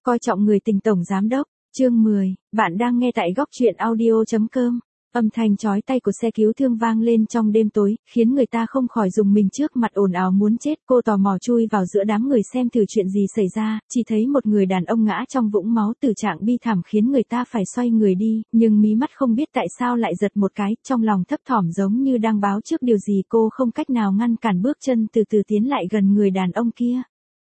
Coi trọng người tình tổng giám đốc, chương 10, bạn đang nghe tại góc truyện audio.com. Âm thanh chói tai của xe cứu thương vang lên trong đêm tối, khiến người ta không khỏi rùng mình trước mặt ồn ào muốn chết. Cô tò mò chui vào giữa đám người xem thử chuyện gì xảy ra, chỉ thấy một người đàn ông ngã trong vũng máu, tử trạng bi thảm khiến người ta phải xoay người đi, nhưng mí mắt không biết tại sao lại giật một cái, trong lòng thấp thỏm giống như đang báo trước điều gì. Cô không cách nào ngăn cản bước chân từ từ tiến lại gần người đàn ông kia.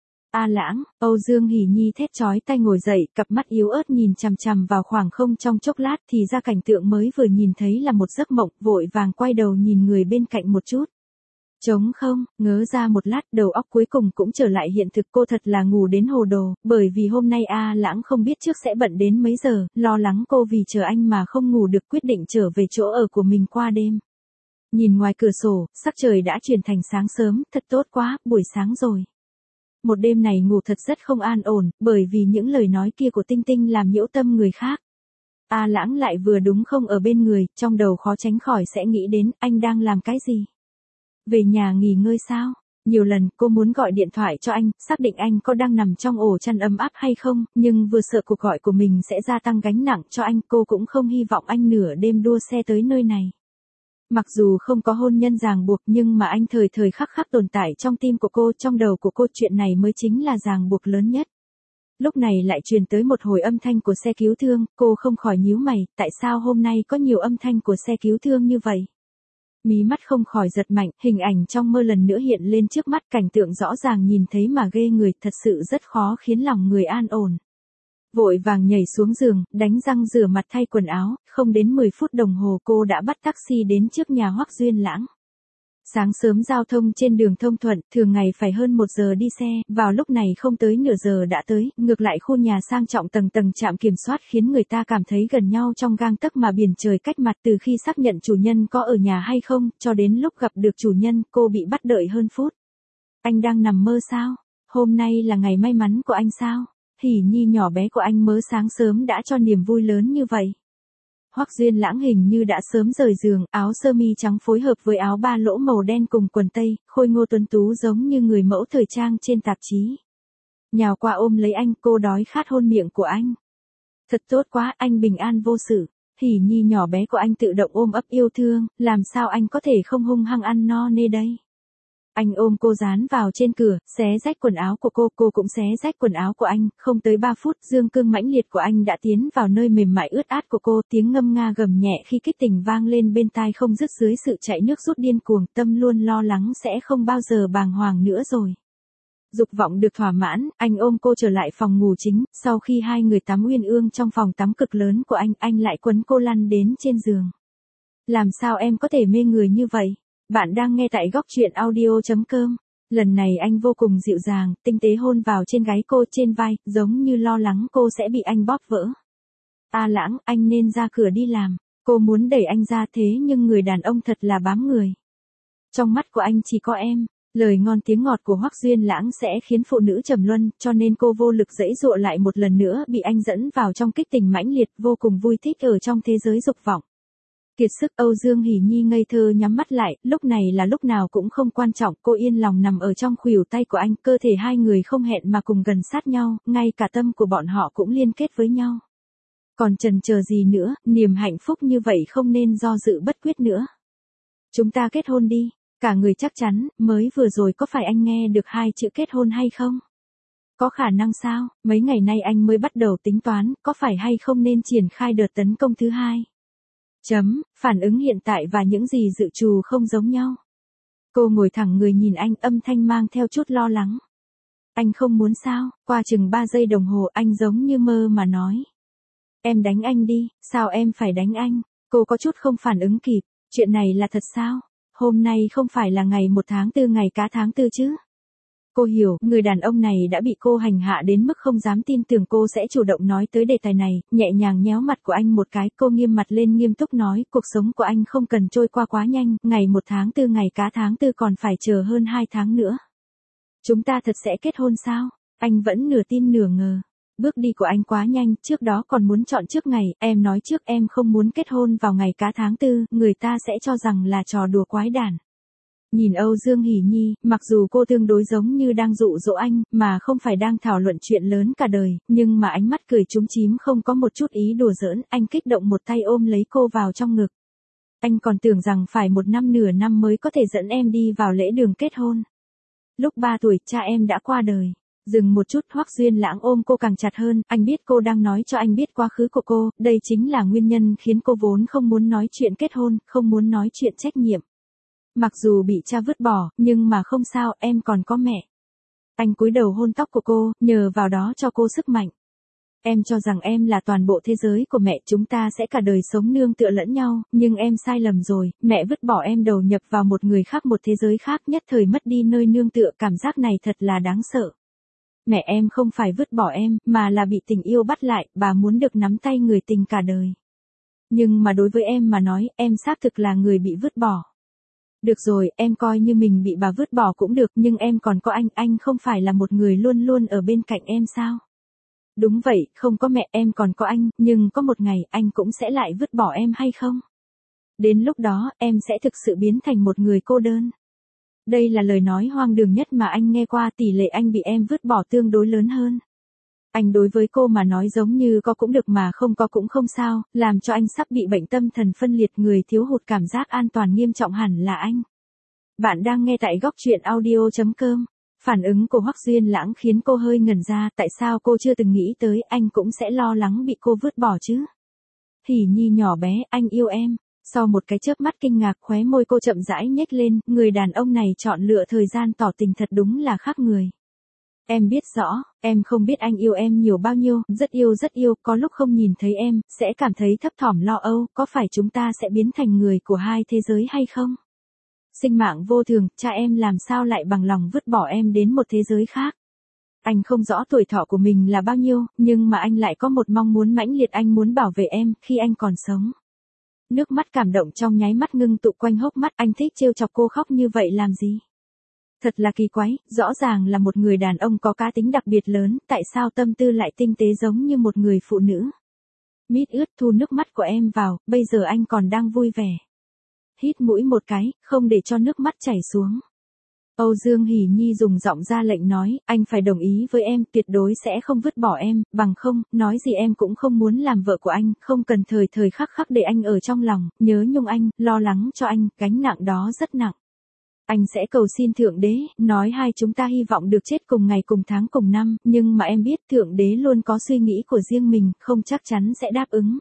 A Lãng, Âu Dương Hỉ Nhi thét chói tai ngồi dậy, cặp mắt yếu ớt nhìn chằm chằm vào khoảng không trong chốc lát thì ra cảnh tượng mới vừa nhìn thấy là một giấc mộng, vội vàng quay đầu nhìn người bên cạnh một chút. Trống không, ngớ ra một lát, đầu óc cuối cùng cũng trở lại hiện thực. Cô thật là ngủ đến hồ đồ, bởi vì hôm nay A Lãng không biết trước sẽ bận đến mấy giờ, lo lắng cô vì chờ anh mà không ngủ được, quyết định trở về chỗ ở của mình qua đêm. Nhìn ngoài cửa sổ, sắc trời đã chuyển thành sáng sớm, thật tốt quá, buổi sáng rồi. Một đêm này ngủ thật rất không an ổn, bởi vì những lời nói kia của Tinh Tinh làm nhiễu tâm người khác. A Lãng lại vừa đúng không ở bên người, trong đầu khó tránh khỏi sẽ nghĩ đến anh đang làm cái gì. Về nhà nghỉ ngơi sao? Nhiều lần cô muốn gọi điện thoại cho anh, xác định anh có đang nằm trong ổ chăn ấm áp hay không, nhưng vừa sợ cuộc gọi của mình sẽ gia tăng gánh nặng cho anh, cô cũng không hy vọng anh nửa đêm đua xe tới nơi này. Mặc dù không có hôn nhân ràng buộc nhưng mà anh thời thời khắc khắc tồn tại trong tim của cô, trong đầu của cô, chuyện này mới chính là ràng buộc lớn nhất. Lúc này lại truyền tới một hồi âm thanh của xe cứu thương, cô không khỏi nhíu mày, tại sao hôm nay có nhiều âm thanh của xe cứu thương như vậy? Mí mắt không khỏi giật mạnh, hình ảnh trong mơ lần nữa hiện lên trước mắt, cảnh tượng rõ ràng nhìn thấy mà ghê người, thật sự rất khó khiến lòng người an ổn. Vội vàng nhảy xuống giường, đánh răng rửa mặt thay quần áo, không đến 10 phút đồng hồ cô đã bắt taxi đến trước nhà Hoắc Duyên Lãng. Sáng sớm giao thông trên đường thông thuận, thường ngày phải hơn 1 giờ đi xe, vào lúc này không tới nửa giờ đã tới, ngược lại khu nhà sang trọng tầng tầng trạm kiểm soát khiến người ta cảm thấy gần nhau trong gang tấc mà biển trời cách mặt. Từ khi xác nhận chủ nhân có ở nhà hay không, cho đến lúc gặp được chủ nhân, cô bị bắt đợi hơn phút. Anh đang nằm mơ sao? Hôm nay là ngày may mắn của anh sao? Hỉ Nhi nhỏ bé của anh mới sáng sớm đã cho niềm vui lớn như vậy. Hoắc Duyên Lãng hình như đã sớm rời giường, áo sơ mi trắng phối hợp với áo ba lỗ màu đen cùng quần tây, khôi ngô tuấn tú giống như người mẫu thời trang trên tạp chí. Nhào qua ôm lấy anh, cô đói khát hôn miệng của anh. Thật tốt quá, anh bình an vô sự. Hỉ Nhi nhỏ bé của anh tự động ôm ấp yêu thương, làm sao anh có thể không hung hăng ăn no nê đây. Anh ôm cô dán vào trên cửa, xé rách quần áo của cô cũng xé rách quần áo của anh, không tới 3 phút, dương cương mãnh liệt của anh đã tiến vào nơi mềm mại ướt át của cô, tiếng ngâm nga gầm nhẹ khi kích tình vang lên bên tai không dứt dưới sự chạy nước rút điên cuồng, tâm luôn lo lắng sẽ không bao giờ bàng hoàng nữa rồi. Dục vọng được thỏa mãn, anh ôm cô trở lại phòng ngủ chính, sau khi hai người tắm uyên ương trong phòng tắm cực lớn của anh lại quấn cô lăn đến trên giường. Làm sao em có thể mê người như vậy? Bạn đang nghe tại góc truyện audio.com. Lần này anh vô cùng dịu dàng, tinh tế hôn vào trên gáy cô, trên vai, giống như lo lắng cô sẽ bị anh bóp vỡ. A Lãng, anh nên ra cửa đi làm. Cô muốn đẩy anh ra thế nhưng người đàn ông thật là bám người. Trong mắt của anh chỉ có em. Lời ngon tiếng ngọt của Hoắc Duyên Lãng sẽ khiến phụ nữ trầm luân, cho nên cô vô lực giãy giụa lại một lần nữa bị anh dẫn vào trong kích tình mãnh liệt, vô cùng vui thích ở trong thế giới dục vọng. Kiệt sức, Âu Dương Hỉ Nhi ngây thơ nhắm mắt lại, lúc này là lúc nào cũng không quan trọng, cô yên lòng nằm ở trong khuỷu tay của anh, cơ thể hai người không hẹn mà cùng gần sát nhau, ngay cả tâm của bọn họ cũng liên kết với nhau. Còn chần chờ gì nữa, niềm hạnh phúc như vậy không nên do dự bất quyết nữa. Chúng ta kết hôn đi, cả người chắc chắn, mới vừa rồi có phải anh nghe được 2 chữ kết hôn hay không? Có khả năng sao, mấy ngày nay anh mới bắt đầu tính toán, có phải hay không nên triển khai đợt tấn công thứ 2? Phản ứng hiện tại và những gì dự trù không giống nhau. Cô ngồi thẳng người nhìn anh, âm thanh mang theo chút lo lắng. Anh không muốn sao? Qua chừng 3 giây đồng hồ anh giống như mơ mà nói. Em đánh anh đi, sao em phải đánh anh? Cô có chút không phản ứng kịp, chuyện này là thật sao? Hôm nay không phải là ngày 1 tháng 4 ngày cá tháng 4 chứ? Cô hiểu, người đàn ông này đã bị cô hành hạ đến mức không dám tin tưởng cô sẽ chủ động nói tới đề tài này, nhẹ nhàng nhéo mặt của anh một cái, cô nghiêm mặt lên nghiêm túc nói, cuộc sống của anh không cần trôi qua quá nhanh, ngày 1 tháng 4 ngày cá tháng 4 còn phải chờ hơn 2 tháng nữa. Chúng ta thật sẽ kết hôn sao? Anh vẫn nửa tin nửa ngờ. Bước đi của anh quá nhanh, trước đó còn muốn chọn trước ngày, em nói trước em không muốn kết hôn vào ngày cá tháng 4, người ta sẽ cho rằng là trò đùa quái đản. Nhìn Âu Dương Hỷ Nhi, mặc dù cô tương đối giống như đang dụ dỗ anh, mà không phải đang thảo luận chuyện lớn cả đời, nhưng mà ánh mắt cười chúm chím không có một chút ý đùa giỡn, anh kích động một tay ôm lấy cô vào trong ngực. Anh còn tưởng rằng phải một năm nửa năm mới có thể dẫn em đi vào lễ đường kết hôn. Lúc 3 tuổi, cha em đã qua đời. Dừng một chút, Hoắc Duyên Lãng ôm cô càng chặt hơn, anh biết cô đang nói cho anh biết quá khứ của cô, đây chính là nguyên nhân khiến cô vốn không muốn nói chuyện kết hôn, không muốn nói chuyện trách nhiệm. Mặc dù bị cha vứt bỏ, nhưng mà không sao, em còn có mẹ. Anh cúi đầu hôn tóc của cô, nhờ vào đó cho cô sức mạnh. Em cho rằng em là toàn bộ thế giới của mẹ, chúng ta sẽ cả đời sống nương tựa lẫn nhau, nhưng em sai lầm rồi, mẹ vứt bỏ em đầu nhập vào một người khác, một thế giới khác, nhất thời mất đi nơi nương tựa, cảm giác này thật là đáng sợ. Mẹ em không phải vứt bỏ em, mà là bị tình yêu bắt lại, bà muốn được nắm tay người tình cả đời. Nhưng mà đối với em mà nói, em xác thực là người bị vứt bỏ. Được rồi, em coi như mình bị bà vứt bỏ cũng được, nhưng em còn có anh không phải là một người luôn luôn ở bên cạnh em sao? Đúng vậy, không có mẹ em còn có anh, nhưng có một ngày anh cũng sẽ lại vứt bỏ em hay không? Đến lúc đó, em sẽ thực sự biến thành một người cô đơn. Đây là lời nói hoang đường nhất mà anh nghe qua, tỷ lệ anh bị em vứt bỏ tương đối lớn hơn. Anh đối với cô mà nói giống như có cũng được mà không có cũng không sao, làm cho anh sắp bị bệnh tâm thần phân liệt, người thiếu hụt cảm giác an toàn nghiêm trọng hẳn là anh. Bạn đang nghe tại góc truyện audio.com. Phản ứng của Hoắc Duyên Lãng khiến cô hơi ngẩn ra, tại sao cô chưa từng nghĩ tới anh cũng sẽ lo lắng bị cô vứt bỏ chứ? Hỷ Nhi nhỏ bé, anh yêu em. Sau một cái chớp mắt kinh ngạc, khóe môi cô chậm rãi nhếch lên, người đàn ông này chọn lựa thời gian tỏ tình thật đúng là khác người. Em biết rõ, em không biết anh yêu em nhiều bao nhiêu, rất yêu, có lúc không nhìn thấy em, sẽ cảm thấy thấp thỏm lo âu, có phải chúng ta sẽ biến thành người của hai thế giới hay không? Sinh mạng vô thường, cha em làm sao lại bằng lòng vứt bỏ em đến một thế giới khác? Anh không rõ tuổi thọ của mình là bao nhiêu, nhưng mà anh lại có một mong muốn mãnh liệt, anh muốn bảo vệ em, khi anh còn sống. Nước mắt cảm động trong nháy mắt ngưng tụ quanh hốc mắt, anh thích trêu chọc cô khóc như vậy làm gì? Thật là kỳ quái, rõ ràng là một người đàn ông có cá tính đặc biệt lớn, tại sao tâm tư lại tinh tế giống như một người phụ nữ? Mít ướt thu nước mắt của em vào, bây giờ anh còn đang vui vẻ. Hít mũi một cái, không để cho nước mắt chảy xuống. Âu Dương Hỷ Nhi dùng giọng ra lệnh nói, anh phải đồng ý với em, tuyệt đối sẽ không vứt bỏ em, bằng không, nói gì em cũng không muốn làm vợ của anh, không cần thời thời khắc khắc để anh ở trong lòng, nhớ nhung anh, lo lắng cho anh, gánh nặng đó rất nặng. Anh sẽ cầu xin Thượng Đế, nói hai chúng ta hy vọng được chết cùng ngày cùng tháng cùng năm, nhưng mà em biết Thượng Đế luôn có suy nghĩ của riêng mình, không chắc chắn sẽ đáp ứng.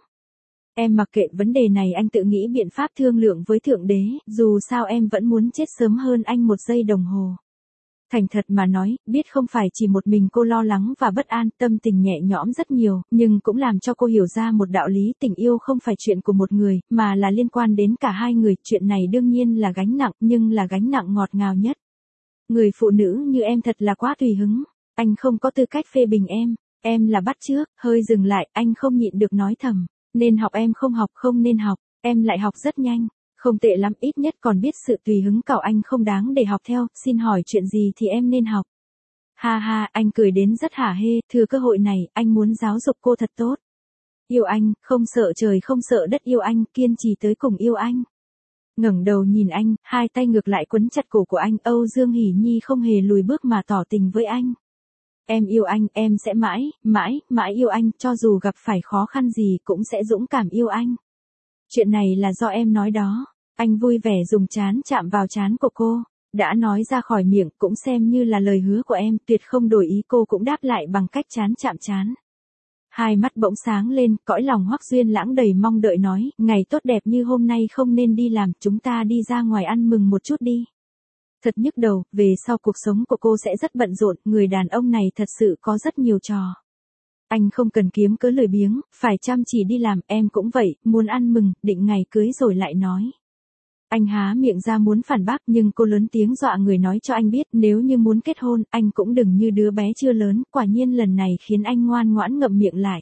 Em mặc kệ vấn đề này, anh tự nghĩ biện pháp thương lượng với Thượng Đế, dù sao em vẫn muốn chết sớm hơn anh 1 giây đồng hồ. Thành thật mà nói, biết không phải chỉ một mình cô lo lắng và bất an, tâm tình nhẹ nhõm rất nhiều, nhưng cũng làm cho cô hiểu ra một đạo lý, tình yêu không phải chuyện của một người, mà là liên quan đến cả hai người, chuyện này đương nhiên là gánh nặng, nhưng là gánh nặng ngọt ngào nhất. Người phụ nữ như em thật là quá tùy hứng, anh không có tư cách phê bình em là bắt chước, hơi dừng lại, anh không nhịn được nói thầm, nên học em không học, không nên học, em lại học rất nhanh. Không tệ lắm, ít nhất còn biết sự tùy hứng cậu anh không đáng để học theo, xin hỏi chuyện gì thì em nên học. Ha ha, anh cười đến rất hả hê, thừa cơ hội này, anh muốn giáo dục cô thật tốt. Yêu anh, không sợ trời không sợ đất, yêu anh, kiên trì tới cùng, yêu anh. Ngẩng đầu nhìn anh, hai tay ngược lại quấn chặt cổ của anh, Âu Dương Hỷ Nhi không hề lùi bước mà tỏ tình với anh. Em yêu anh, em sẽ mãi, mãi, mãi yêu anh, cho dù gặp phải khó khăn gì cũng sẽ dũng cảm yêu anh. Chuyện này là do em nói đó. Anh vui vẻ dùng trán chạm vào trán của cô, đã nói ra khỏi miệng cũng xem như là lời hứa của em, tuyệt không đổi ý, cô cũng đáp lại bằng cách trán chạm trán. Hai mắt bỗng sáng lên, cõi lòng Hoắc Duyên Lãng đầy mong đợi nói, ngày tốt đẹp như hôm nay không nên đi làm, chúng ta đi ra ngoài ăn mừng một chút đi. Thật nhức đầu, về sau cuộc sống của cô sẽ rất bận rộn, người đàn ông này thật sự có rất nhiều trò. Anh không cần kiếm cớ lười biếng, phải chăm chỉ đi làm, em cũng vậy, muốn ăn mừng, định ngày cưới rồi lại nói. Anh há miệng ra muốn phản bác nhưng cô lớn tiếng dọa người nói cho anh biết nếu như muốn kết hôn, anh cũng đừng như đứa bé chưa lớn, quả nhiên lần này khiến anh ngoan ngoãn ngậm miệng lại.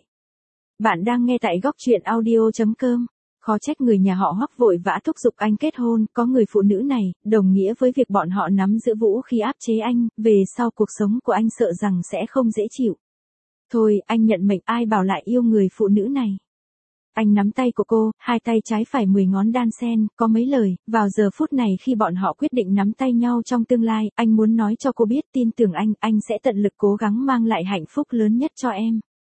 Bạn đang nghe tại góc truyện audio.com. Khó trách người nhà họ Hoắc vội vã thúc giục anh kết hôn, có người phụ nữ này, đồng nghĩa với việc bọn họ nắm giữ vũ khí áp chế anh, về sau cuộc sống của anh sợ rằng sẽ không dễ chịu. Thôi, anh nhận mệnh, ai bảo lại yêu người phụ nữ này. Anh nắm tay của cô, hai tay trái phải 10 ngón đan xen, có mấy lời, vào giờ phút này khi bọn họ quyết định nắm tay nhau trong tương lai, anh muốn nói cho cô biết tin tưởng anh sẽ tận lực cố gắng mang lại hạnh phúc lớn nhất cho em.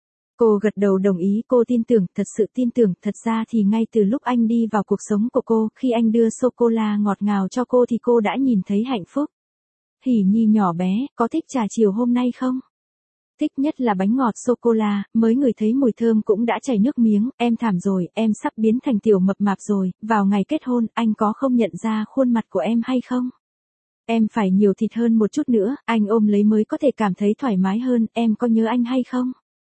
Cô gật đầu đồng ý, cô tin tưởng, thật sự tin tưởng, thật ra thì ngay từ lúc anh đi vào cuộc sống của cô, khi anh đưa sô-cô-la ngọt ngào cho cô thì cô đã nhìn thấy hạnh phúc. Hỉ Nhi nhỏ bé, có thích trà chiều hôm nay không? Thích nhất là bánh ngọt sô-cô-la, mới ngửi thấy mùi thơm cũng đã chảy nước miếng, em thảm rồi, em sắp biến thành tiểu mập mạp rồi, vào ngày kết hôn, anh có không nhận ra khuôn mặt của em hay không? Em phải nhiều thịt hơn một chút nữa, anh ôm lấy mới có thể cảm thấy thoải mái hơn, em có nhớ anh hay không?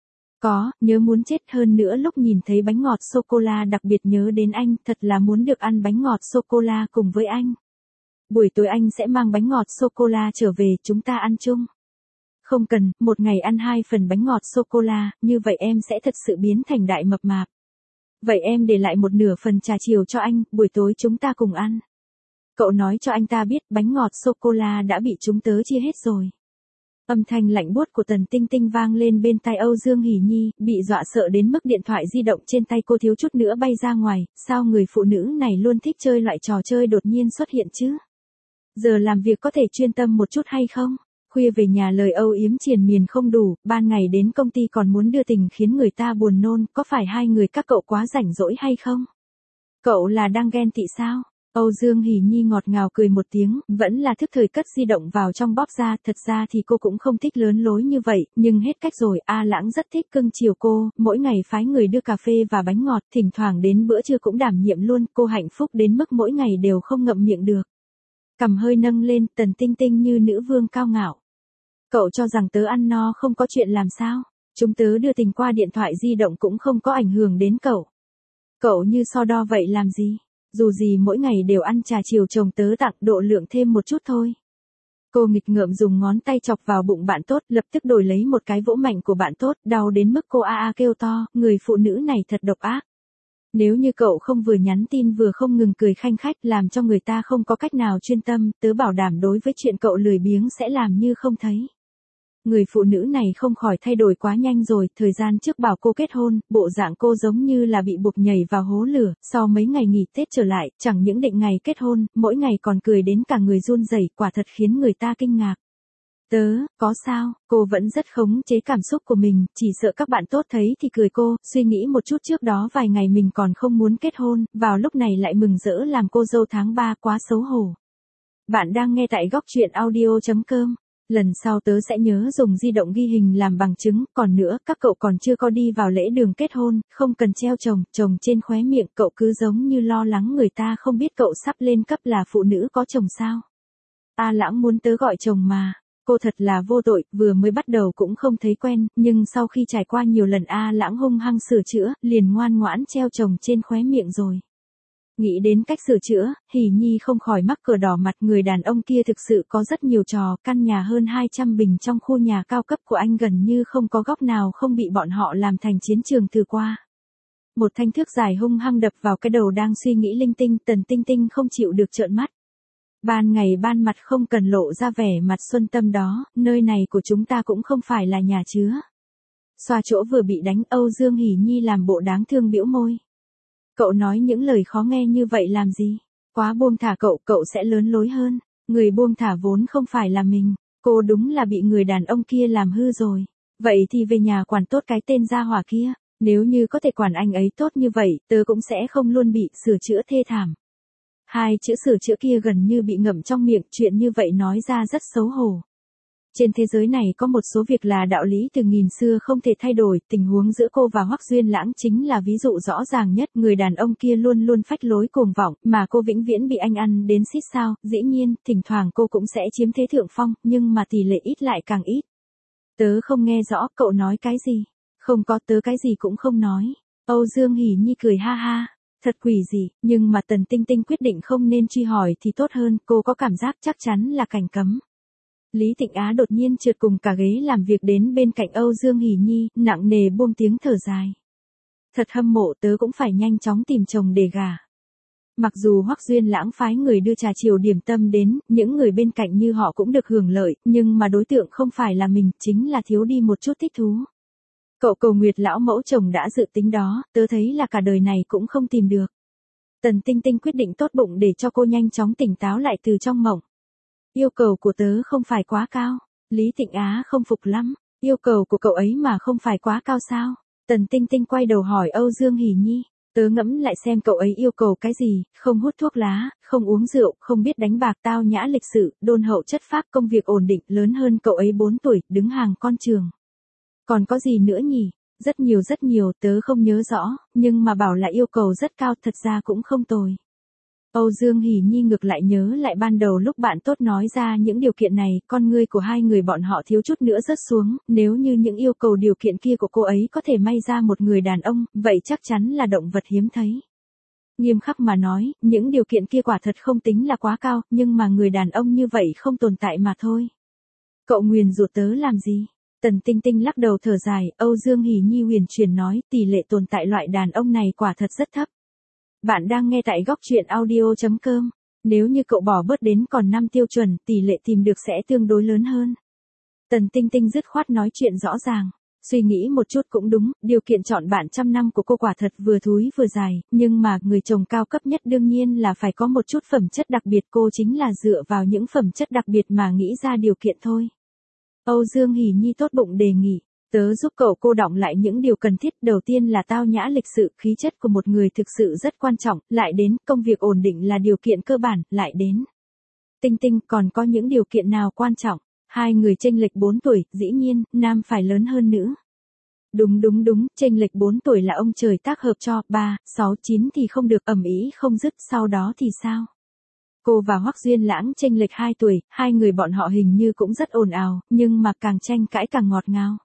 Có, nhớ muốn chết, hơn nữa lúc nhìn thấy bánh ngọt sô-cô-la đặc biệt nhớ đến anh, thật là muốn được ăn bánh ngọt sô-cô-la cùng với anh. Buổi tối anh sẽ mang bánh ngọt sô-cô-la trở về, chúng ta ăn chung. Không cần, một ngày ăn 2 phần bánh ngọt sô-cô-la, như vậy em sẽ thật sự biến thành đại mập mạp. Vậy em để lại một nửa phần trà chiều cho anh, buổi tối chúng ta cùng ăn. Cậu nói cho anh ta biết bánh ngọt sô-cô-la đã bị chúng tớ chia hết rồi. Âm thanh lạnh buốt của Tần Tinh Tinh vang lên bên tai Âu Dương Hỉ Nhi, bị dọa sợ đến mức điện thoại di động trên tay cô thiếu chút nữa bay ra ngoài, sao người phụ nữ này luôn thích chơi loại trò chơi đột nhiên xuất hiện chứ? Giờ làm việc có thể chuyên tâm một chút hay không? Khuya về nhà lời âu yếm triền miên không đủ, ban ngày đến công ty còn muốn đưa tình khiến người ta buồn nôn, có phải hai người các cậu quá rảnh rỗi hay không? Cậu là đang ghen tị sao? Âu Dương Hỉ Nhi ngọt ngào cười một tiếng, vẫn là thức thời cất di động vào trong bóp ra, thật ra thì cô cũng không thích lớn lối như vậy, nhưng hết cách rồi, A Lãng rất thích cưng chiều cô, mỗi ngày phái người đưa cà phê và bánh ngọt, thỉnh thoảng đến bữa trưa cũng đảm nhiệm luôn, cô hạnh phúc đến mức mỗi ngày đều không ngậm miệng được. Cằm hơi nâng lên, Tần Tinh Tinh như nữ vương cao ngạo. Cậu cho rằng tớ ăn no không có chuyện làm sao? Chúng tớ đưa tình qua điện thoại di động cũng không có ảnh hưởng đến cậu. Cậu như so đo vậy làm gì? Dù gì mỗi ngày đều ăn trà chiều chồng tớ tặng, độ lượng thêm một chút thôi. Cô nghịch ngợm dùng ngón tay chọc vào bụng bạn tốt, lập tức đổi lấy một cái vỗ mạnh của bạn tốt, đau đến mức cô a a kêu to, người phụ nữ này thật độc ác. Nếu như cậu không vừa nhắn tin vừa không ngừng cười khanh khách làm cho người ta không có cách nào chuyên tâm, tớ bảo đảm đối với chuyện cậu lười biếng sẽ làm như không thấy. Người phụ nữ này không khỏi thay đổi quá nhanh rồi, thời gian trước bảo cô kết hôn, bộ dạng cô giống như là bị buộc nhảy vào hố lửa, sau mấy ngày nghỉ Tết trở lại, chẳng những định ngày kết hôn, mỗi ngày còn cười đến cả người run rẩy, quả thật khiến người ta kinh ngạc. Tớ, có sao, cô vẫn rất khống chế cảm xúc của mình, chỉ sợ các bạn tốt thấy thì cười cô, suy nghĩ một chút trước đó vài ngày mình còn không muốn kết hôn, vào lúc này lại mừng rỡ làm cô dâu tháng 3 quá xấu hổ. Bạn đang nghe tại góc truyện audio.com. Lần sau tớ sẽ nhớ dùng di động ghi hình làm bằng chứng, còn nữa, các cậu còn chưa có đi vào lễ đường kết hôn, không cần treo chồng trên khóe miệng, cậu cứ giống như lo lắng người ta không biết cậu sắp lên cấp là phụ nữ có chồng sao. A Lãng muốn tớ gọi chồng mà. Cô thật là vô tội, vừa mới bắt đầu cũng không thấy quen, nhưng sau khi trải qua nhiều lần A Lãng hung hăng sửa chữa, liền ngoan ngoãn treo chồng trên khóe miệng rồi. Nghĩ đến cách sửa chữa, Hỉ Nhi không khỏi mắc cờ đỏ mặt, người đàn ông kia thực sự có rất nhiều trò, căn nhà hơn 200 bình trong khu nhà cao cấp của anh gần như không có góc nào không bị bọn họ làm thành chiến trường thử qua. Một thanh thước dài hung hăng đập vào cái đầu đang suy nghĩ linh tinh, Tần Tinh Tinh không chịu được trợn mắt. Ban ngày ban mặt không cần lộ ra vẻ mặt xuân tâm đó, nơi này của chúng ta cũng không phải là nhà chứa. Xoa chỗ vừa bị đánh, Âu Dương Hỉ Nhi làm bộ đáng thương bĩu môi. Cậu nói những lời khó nghe như vậy làm gì? Quá buông thả cậu sẽ lớn lối hơn. Người buông thả vốn không phải là mình. Cô đúng là bị người đàn ông kia làm hư rồi. Vậy thì về nhà quản tốt cái tên gia hỏa kia. Nếu như có thể quản anh ấy tốt như vậy, tớ cũng sẽ không luôn bị sửa chữa thê thảm. Hai chữ sửa chữa kia gần như bị ngậm trong miệng, chuyện như vậy nói ra rất xấu hổ. Trên thế giới này có một số việc là đạo lý từ nghìn xưa không thể thay đổi, tình huống giữa cô và Hoắc Duyên Lãng chính là ví dụ rõ ràng nhất, người đàn ông kia luôn luôn phách lối cuồng vọng, mà cô vĩnh viễn bị anh ăn đến xít sao, dĩ nhiên, thỉnh thoảng cô cũng sẽ chiếm thế thượng phong, nhưng mà tỷ lệ ít lại càng ít. Tớ không nghe rõ, cậu nói cái gì? Không có, tớ cái gì cũng không nói. Âu Dương Hỉ Nhi cười ha ha. Thật quỷ gì, nhưng mà Tần Tinh Tinh quyết định không nên truy hỏi thì tốt hơn, cô có cảm giác chắc chắn là cảnh cấm. Lý Tịnh Á đột nhiên trượt cùng cả ghế làm việc đến bên cạnh Âu Dương Hỉ Nhi, nặng nề buông tiếng thở dài. Thật hâm mộ, tớ cũng phải nhanh chóng tìm chồng để gả. Mặc dù Hoắc Duyên Lãng phái người đưa trà chiều điểm tâm đến, những người bên cạnh như họ cũng được hưởng lợi, nhưng mà đối tượng không phải là mình, chính là thiếu đi một chút thích thú. Cậu cầu Nguyệt lão mẫu chồng đã dự tính đó, tớ thấy là cả đời này cũng không tìm được. Tần Tinh Tinh quyết định tốt bụng để cho cô nhanh chóng tỉnh táo lại từ trong mộng. Yêu cầu của tớ không phải quá cao. Lý Tịnh Á không phục lắm. Yêu cầu của cậu ấy mà không phải quá cao sao? Tần Tinh Tinh quay đầu hỏi Âu Dương Hỷ Nhi. Tớ ngẫm lại xem cậu ấy yêu cầu cái gì, không hút thuốc lá, không uống rượu, không biết đánh bạc, tao nhã lịch sự, đôn hậu chất phác, công việc ổn định, lớn hơn cậu ấy 4 tuổi, đứng hàng con trường. Còn có gì nữa nhỉ? Rất nhiều, tớ không nhớ rõ, nhưng mà bảo là yêu cầu rất cao thật ra cũng không tồi. Âu Dương Hỷ Nhi ngược lại nhớ lại ban đầu lúc bạn tốt nói ra những điều kiện này, con ngươi của hai người bọn họ thiếu chút nữa rớt xuống, nếu như những yêu cầu điều kiện kia của cô ấy có thể may ra một người đàn ông, vậy chắc chắn là động vật hiếm thấy. Nghiêm khắc mà nói, những điều kiện kia quả thật không tính là quá cao, nhưng mà người đàn ông như vậy không tồn tại mà thôi. Cậu nguyền rủa tớ làm gì? Tần Tinh Tinh lắc đầu thở dài, Âu Dương Hỷ Nhi huyền chuyển nói, tỷ lệ tồn tại loại đàn ông này quả thật rất thấp. Bạn đang nghe tại góc truyện audio.com. Nếu như cậu bỏ bớt đến còn 5 tiêu chuẩn, tỷ lệ tìm được sẽ tương đối lớn hơn. Tần Tinh Tinh dứt khoát nói chuyện rõ ràng. Suy nghĩ một chút cũng đúng, điều kiện chọn bạn trăm năm của cô quả thật vừa thúi vừa dài, nhưng mà người chồng cao cấp nhất đương nhiên là phải có một chút phẩm chất đặc biệt, cô chính là dựa vào những phẩm chất đặc biệt mà nghĩ ra điều kiện thôi. Âu Dương Hỷ Nhi tốt bụng đề nghị. Tớ giúp cậu cô đọng lại những điều cần thiết, đầu tiên là tao nhã lịch sự, khí chất của một người thực sự rất quan trọng, lại đến công việc ổn định là điều kiện cơ bản, lại đến. Tinh Tinh, còn có những điều kiện nào quan trọng? Hai người chênh lệch 4 tuổi, dĩ nhiên, nam phải lớn hơn nữ. Đúng, chênh lệch 4 tuổi là ông trời tác hợp cho, 3, 6, 9 thì không được, ầm ĩ không dứt, sau đó thì sao? Cô và Hoắc Duyên Lãng chênh lệch 2 tuổi, hai người bọn họ hình như cũng rất ồn ào, nhưng mà càng tranh cãi càng ngọt ngào.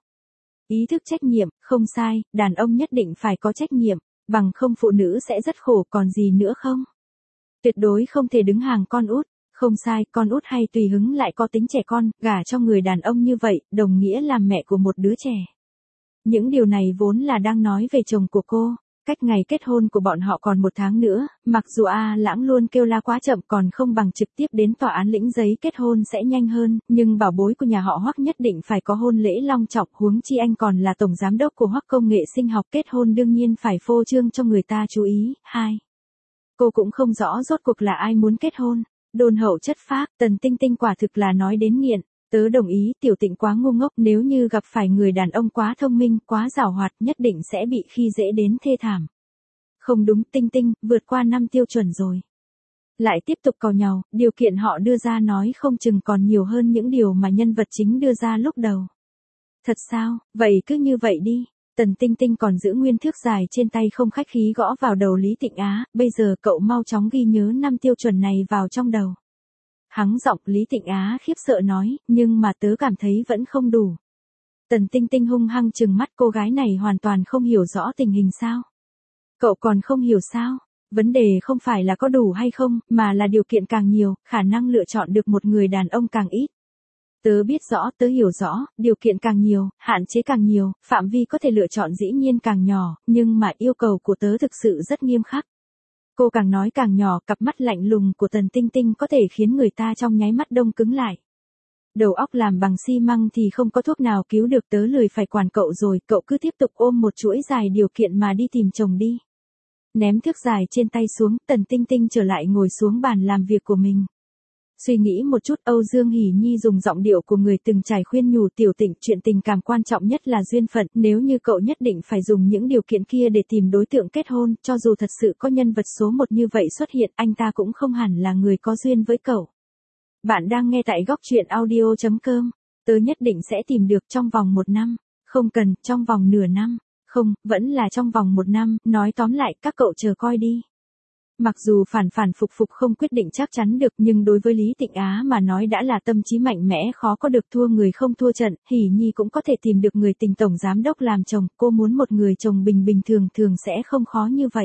Ý thức trách nhiệm, không sai, đàn ông nhất định phải có trách nhiệm, bằng không phụ nữ sẽ rất khổ, còn gì nữa không? Tuyệt đối không thể đứng hàng con út, không sai, con út hay tùy hứng lại có tính trẻ con, gả cho người đàn ông như vậy, đồng nghĩa làm mẹ của một đứa trẻ. Những điều này vốn là đang nói về chồng của cô. Cách ngày kết hôn của bọn họ còn 1 tháng nữa, mặc dù Lãng luôn kêu la quá chậm còn không bằng trực tiếp đến tòa án lĩnh giấy kết hôn sẽ nhanh hơn, nhưng bảo bối của nhà họ Hoắc nhất định phải có hôn lễ long trọng, huống chi anh còn là tổng giám đốc của Hoắc Công nghệ Sinh học, kết hôn đương nhiên phải phô trương cho người ta chú ý. 2. Cô cũng không rõ rốt cuộc là ai muốn kết hôn, đôn hậu chất phác, Tần Tinh Tinh quả thực là nói đến nghiện. Tớ đồng ý, Tiểu Tịnh quá ngu ngốc, nếu như gặp phải người đàn ông quá thông minh, quá giàu hoạt, nhất định sẽ bị khi dễ đến thê thảm. Không đúng, Tinh Tinh, vượt qua 5 tiêu chuẩn rồi. Lại tiếp tục càu nhàu, điều kiện họ đưa ra nói không chừng còn nhiều hơn những điều mà nhân vật chính đưa ra lúc đầu. Thật sao, vậy cứ như vậy đi. Tần Tinh Tinh còn giữ nguyên thước dài trên tay không khách khí gõ vào đầu Lý Tịnh Á, bây giờ cậu mau chóng ghi nhớ 5 tiêu chuẩn này vào trong đầu. Hắng giọng, Lý Tịnh Á khiếp sợ nói, nhưng mà tớ cảm thấy vẫn không đủ. Tần Tinh Tinh hung hăng trừng mắt, cô gái này hoàn toàn không hiểu rõ tình hình sao. Cậu còn không hiểu sao? Vấn đề không phải là có đủ hay không, mà là điều kiện càng nhiều, khả năng lựa chọn được một người đàn ông càng ít. Tớ biết rõ, tớ hiểu rõ, điều kiện càng nhiều, hạn chế càng nhiều, phạm vi có thể lựa chọn dĩ nhiên càng nhỏ, nhưng mà yêu cầu của tớ thực sự rất nghiêm khắc. Cô càng nói càng nhỏ, cặp mắt lạnh lùng của Tần Tinh Tinh có thể khiến người ta trong nháy mắt đông cứng lại. Đầu óc làm bằng xi măng thì không có thuốc nào cứu được, tớ lười phải quản cậu rồi, cậu cứ tiếp tục ôm một chuỗi dài điều kiện mà đi tìm chồng đi. Ném thước dài trên tay xuống, Tần Tinh Tinh trở lại ngồi xuống bàn làm việc của mình. Suy nghĩ một chút, Âu Dương Hỷ Nhi dùng giọng điệu của người từng trải khuyên nhủ Tiểu Tịnh, chuyện tình cảm quan trọng nhất là duyên phận, nếu như cậu nhất định phải dùng những điều kiện kia để tìm đối tượng kết hôn, cho dù thật sự có nhân vật số 1 như vậy xuất hiện, anh ta cũng không hẳn là người có duyên với cậu. Bạn đang nghe tại góc truyện audio.com. Tớ nhất định sẽ tìm được trong vòng 1 năm, không cần, trong vòng nửa năm, không, vẫn là trong vòng 1 năm, nói tóm lại, các cậu chờ coi đi. Mặc dù phản phục không quyết định chắc chắn được, nhưng đối với Lý Tịnh Á mà nói đã là tâm trí mạnh mẽ, khó có được thua người không thua trận, Hỷ Nhi cũng có thể tìm được người tình tổng giám đốc làm chồng, cô muốn một người chồng bình thường sẽ không khó như vậy.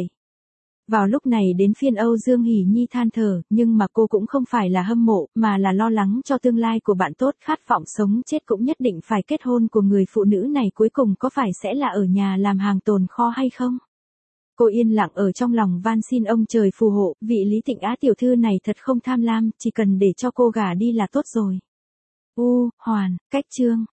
Vào lúc này đến phiên Âu Dương Hỷ Nhi than thở, nhưng mà cô cũng không phải là hâm mộ, mà là lo lắng cho tương lai của bạn tốt, khát vọng sống chết cũng nhất định phải kết hôn của người phụ nữ này cuối cùng có phải sẽ là ở nhà làm hàng tồn kho hay không? Cô yên lặng ở trong lòng van xin ông trời phù hộ, vị Lý Tịnh Á tiểu thư này thật không tham lam, chỉ cần để cho cô gả đi là tốt rồi. Hoàn, cách chương.